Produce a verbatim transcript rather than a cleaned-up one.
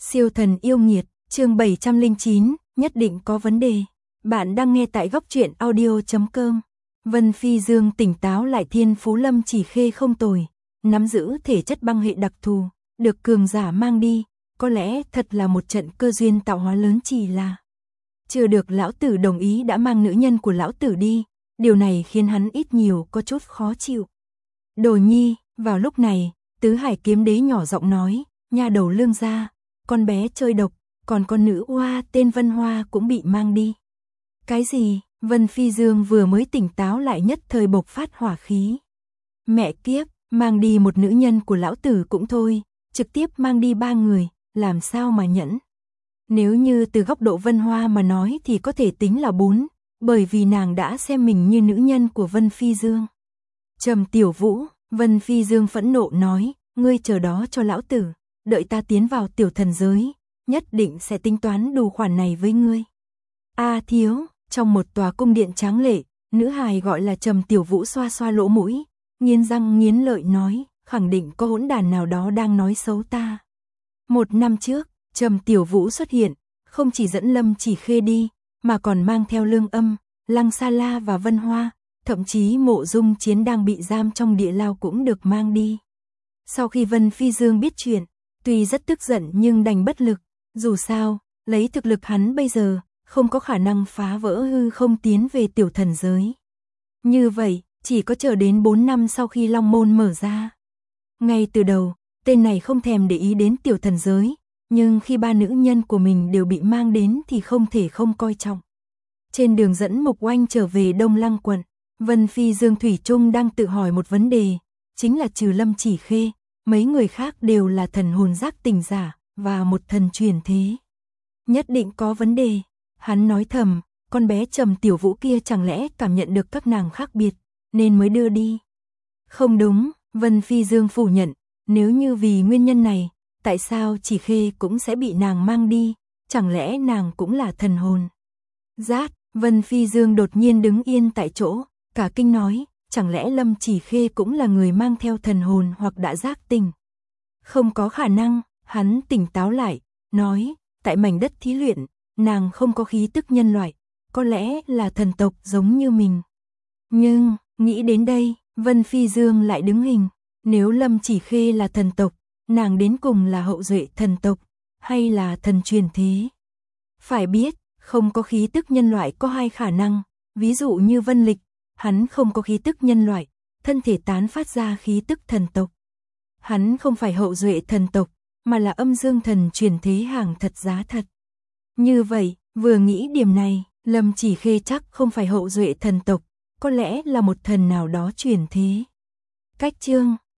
Siêu thần yêu nghiệt, chương bảy trăm lẻ chín, nhất định có vấn đề. Bạn đang nghe tại góc truyện audio chấm com. Vân Phi Dương tỉnh táo lại, thiên phú Lâm Chỉ Khê không tồi, nắm giữ thể chất băng hệ đặc thù, được cường giả mang đi, có lẽ thật là một trận cơ duyên tạo hóa lớn, chỉ là chưa được lão tử đồng ý đã mang nữ nhân của lão tử đi, điều này khiến hắn ít nhiều có chút khó chịu. Đồ Nhi, vào lúc này, Tứ Hải Kiếm Đế nhỏ giọng nói, nha đầu Lương gia, con bé chơi độc, còn con nữ oa tên Vân Hoa cũng bị mang đi. Cái gì? Vân Phi Dương vừa mới tỉnh táo lại nhất thời bộc phát hỏa khí. Mẹ kiếp, mang đi một nữ nhân của lão tử cũng thôi, trực tiếp mang đi ba người, làm sao mà nhẫn. Nếu như từ góc độ Vân Hoa mà nói thì có thể tính là bốn, bởi vì nàng đã xem mình như nữ nhân của Vân Phi Dương. Trầm Tiểu Vũ, Vân Phi Dương phẫn nộ nói, ngươi chờ đó cho lão tử, đợi ta tiến vào tiểu thần giới, nhất định sẽ tính toán đủ khoản này với ngươi. A thiếu, trong một tòa cung điện tráng lệ, nữ hài gọi là Trầm Tiểu Vũ xoa xoa lỗ mũi, nghiến răng nghiến lợi nói, khẳng định có hỗn đàn nào đó đang nói xấu ta. Một năm trước, Trầm Tiểu Vũ xuất hiện, không chỉ dẫn Lâm Chỉ Khê đi, mà còn mang theo Lương Âm, Lăng Sa La và Vân Hoa, thậm chí Mộ Dung Chiến đang bị giam trong địa lao cũng được mang đi. Sau khi Vân Phi Dương biết chuyện, tuy rất tức giận nhưng đành bất lực, dù sao, lấy thực lực hắn bây giờ, không có khả năng phá vỡ hư không tiến về tiểu thần giới. Như vậy, chỉ có chờ đến bốn năm sau khi Long Môn mở ra. Ngay từ đầu, tên này không thèm để ý đến tiểu thần giới, nhưng khi ba nữ nhân của mình đều bị mang đến thì không thể không coi trọng. Trên đường dẫn Mục Oanh trở về Đông Lăng quận, Vân Phi Dương thủy chung đang tự hỏi một vấn đề, chính là trừ Lâm Chỉ Khê, mấy người khác đều là thần hồn giác tỉnh giả, và một thần truyền thế. Nhất định có vấn đề, hắn nói thầm, con bé Trầm Tiểu Vũ kia chẳng lẽ cảm nhận được các nàng khác biệt, nên mới đưa đi. Không đúng, Vân Phi Dương phủ nhận, nếu như vì nguyên nhân này, tại sao Chỉ Khê cũng sẽ bị nàng mang đi, chẳng lẽ nàng cũng là thần hồn. Rát, Vân Phi Dương đột nhiên đứng yên tại chỗ, cả kinh nói, chẳng lẽ Lâm Chỉ Khê cũng là người mang theo thần hồn hoặc đã giác tỉnh. Không có khả năng, hắn tỉnh táo lại, nói, tại mảnh đất thí luyện, nàng không có khí tức nhân loại, có lẽ là thần tộc giống như mình. Nhưng, nghĩ đến đây, Vân Phi Dương lại đứng hình, nếu Lâm Chỉ Khê là thần tộc, nàng đến cùng là hậu duệ thần tộc, hay là thần truyền thế? Phải biết, không có khí tức nhân loại có hai khả năng, ví dụ như Vân Lịch, hắn không có khí tức nhân loại, thân thể tán phát ra khí tức thần tộc. Hắn không phải hậu duệ thần tộc, mà là âm dương thần truyền thế hàng thật giá thật. Như vậy, vừa nghĩ điểm này, Lâm Chỉ Khê chắc không phải hậu duệ thần tộc, có lẽ là một thần nào đó truyền thế. Cách chương